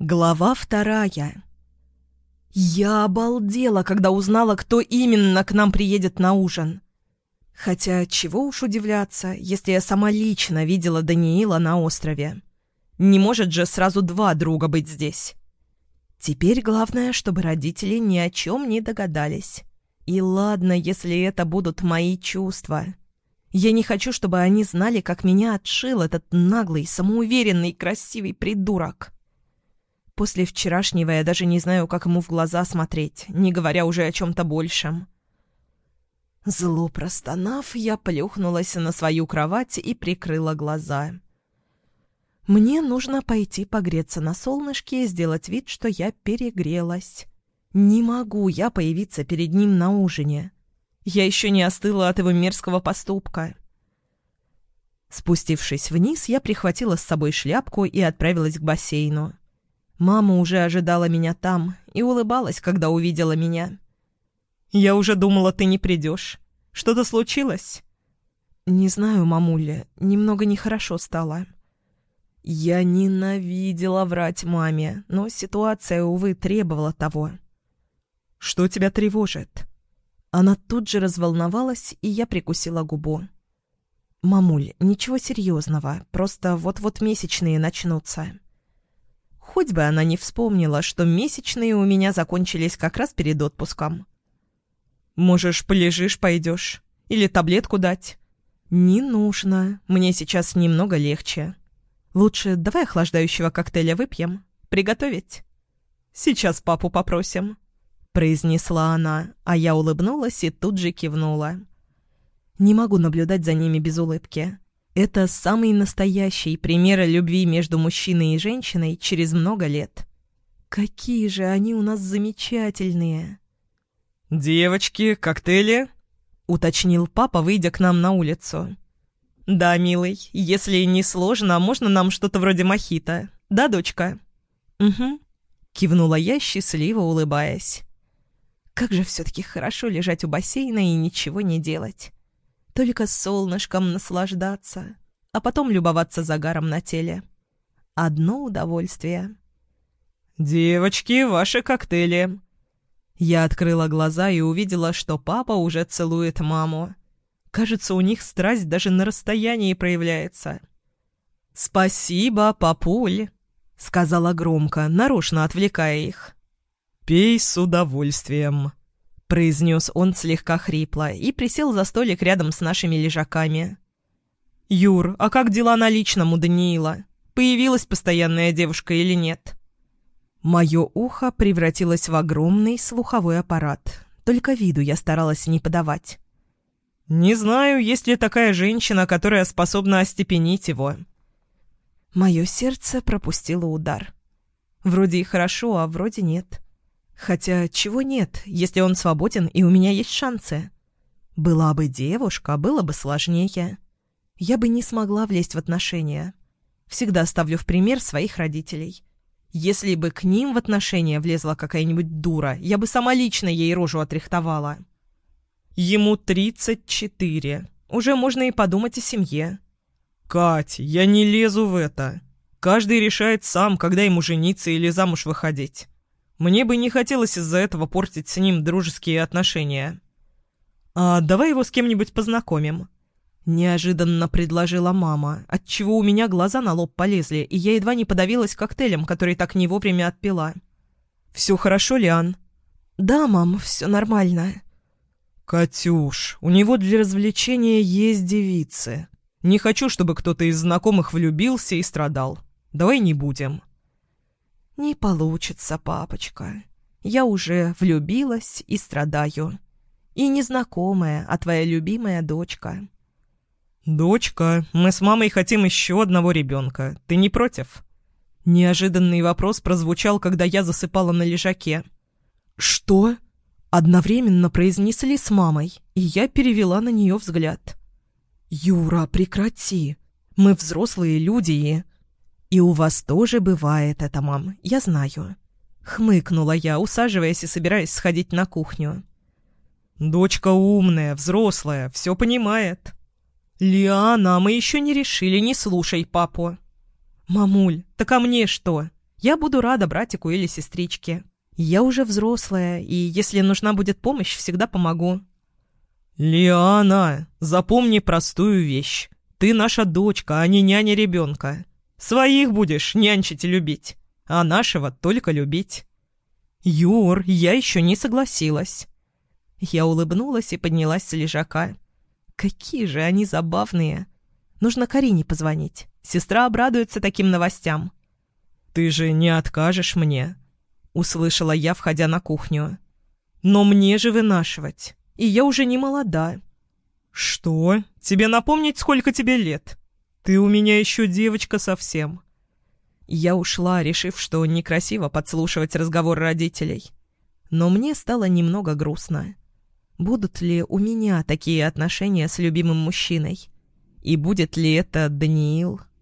Глава 2. Я обалдела, когда узнала, кто именно к нам приедет на ужин. Хотя чего уж удивляться, если я сама лично видела Даниила на острове. Не может же сразу два друга быть здесь. Теперь главное, чтобы родители ни о чем не догадались. И ладно, если это будут мои чувства. Я не хочу, чтобы они знали, как меня отшил этот наглый, самоуверенный, красивый придурок. После вчерашнего я даже не знаю, как ему в глаза смотреть, не говоря уже о чем-то большем. Зло простонав, я плюхнулась на свою кровать и прикрыла глаза. Мне нужно пойти погреться на солнышке и сделать вид, что я перегрелась. Не могу я появиться перед ним на ужине. Я еще не остыла от его мерзкого поступка. Спустившись вниз, я прихватила с собой шляпку и отправилась к бассейну. Мама уже ожидала меня там и улыбалась, когда увидела меня. «Я уже думала, ты не придешь. Что-то случилось?» «Не знаю, мамуля, немного нехорошо стало». Я ненавидела врать маме, но ситуация, увы, требовала того. «Что тебя тревожит?» Она тут же разволновалась, и я прикусила губу. «Мамуль, ничего серьезного, просто вот-вот месячные начнутся». Хоть бы она не вспомнила, что месячные у меня закончились как раз перед отпуском. «Можешь, полежишь, пойдешь? Или таблетку дать?» «Не нужно. Мне сейчас немного легче. Лучше давай охлаждающего коктейля выпьем. Приготовить?» «Сейчас папу попросим», — произнесла она, а я улыбнулась и тут же кивнула. Не могу наблюдать за ними без улыбки. Это самый настоящий пример любви между мужчиной и женщиной через много лет. Какие же они у нас замечательные! «Девочки, коктейли?» — уточнил папа, выйдя к нам на улицу. «Да, милый, если не сложно, можно нам что-то вроде мохито. Да, дочка?» «Угу», — кивнула я, счастливо улыбаясь. «Как же все-таки хорошо лежать у бассейна и ничего не делать. Только солнышком наслаждаться, а потом любоваться загаром на теле. Одно удовольствие». «Девочки, ваши коктейли». Я открыла глаза и увидела, что папа уже целует маму. Кажется, у них страсть даже на расстоянии проявляется. «Спасибо, папуль», — сказала громко, нарочно отвлекая их. «Пей с удовольствием», — произнес он слегка хрипло и присел за столик рядом с нашими лежаками. «Юр, а как дела на личном у Даниила? Появилась постоянная девушка или нет?» Мое ухо превратилось в огромный слуховой аппарат, только виду я старалась не подавать. «Не знаю, есть ли такая женщина, которая способна остепенить его». Мое сердце пропустило удар. Вроде и хорошо, а вроде нет. Хотя чего нет, если он свободен и у меня есть шансы? Была бы девушка, было бы сложнее. Я бы не смогла влезть в отношения. Всегда ставлю в пример своих родителей. Если бы к ним в отношения влезла какая-нибудь дура, я бы сама лично ей рожу отрихтовала. Ему 34. Уже можно и подумать о семье. «Кать, я не лезу в это. Каждый решает сам, когда ему жениться или замуж выходить. Мне бы не хотелось из-за этого портить с ним дружеские отношения. А давай его с кем-нибудь познакомим». Неожиданно предложила мама, отчего у меня глаза на лоб полезли, и я едва не подавилась коктейлем, который так не вовремя отпила. «Все хорошо, Лиан?» «Да, мам, все нормально». «Катюш, у него для развлечения есть девицы. Не хочу, чтобы кто-то из знакомых влюбился и страдал. Давай не будем». «Не получится, папочка. Я уже влюбилась и страдаю. И не знакомая, а твоя любимая дочка». «Дочка, мы с мамой хотим еще одного ребенка. Ты не против?» Неожиданный вопрос прозвучал, когда я засыпала на лежаке. «Что?» Одновременно произнесли с мамой, и я перевела на нее взгляд. «Юра, прекрати. Мы взрослые люди и...» «И у вас тоже бывает это, мам, я знаю». Хмыкнула я, усаживаясь и собираясь сходить на кухню. «Дочка умная, взрослая, все понимает». «Лиана, мы еще не решили, не слушай папу». «Мамуль, так а мне что? Я буду рада братику или сестричке. Я уже взрослая, и если нужна будет помощь, всегда помогу». «Лиана, запомни простую вещь. Ты наша дочка, а не няня ребенка. Своих будешь нянчить и любить, а нашего только любить». «Юр, я еще не согласилась». Я улыбнулась и поднялась с лежака. Какие же они забавные. Нужно Карине позвонить. Сестра обрадуется таким новостям. «Ты же не откажешь мне?» — услышала я, входя на кухню. «Но мне же вынашивать, и я уже не молода». «Что? Тебе напомнить, сколько тебе лет? Ты у меня еще девочка совсем». Я ушла, решив, что некрасиво подслушивать разговор родителей. Но мне стало немного грустно. Будут ли у меня такие отношения с любимым мужчиной? И будет ли это Даниил?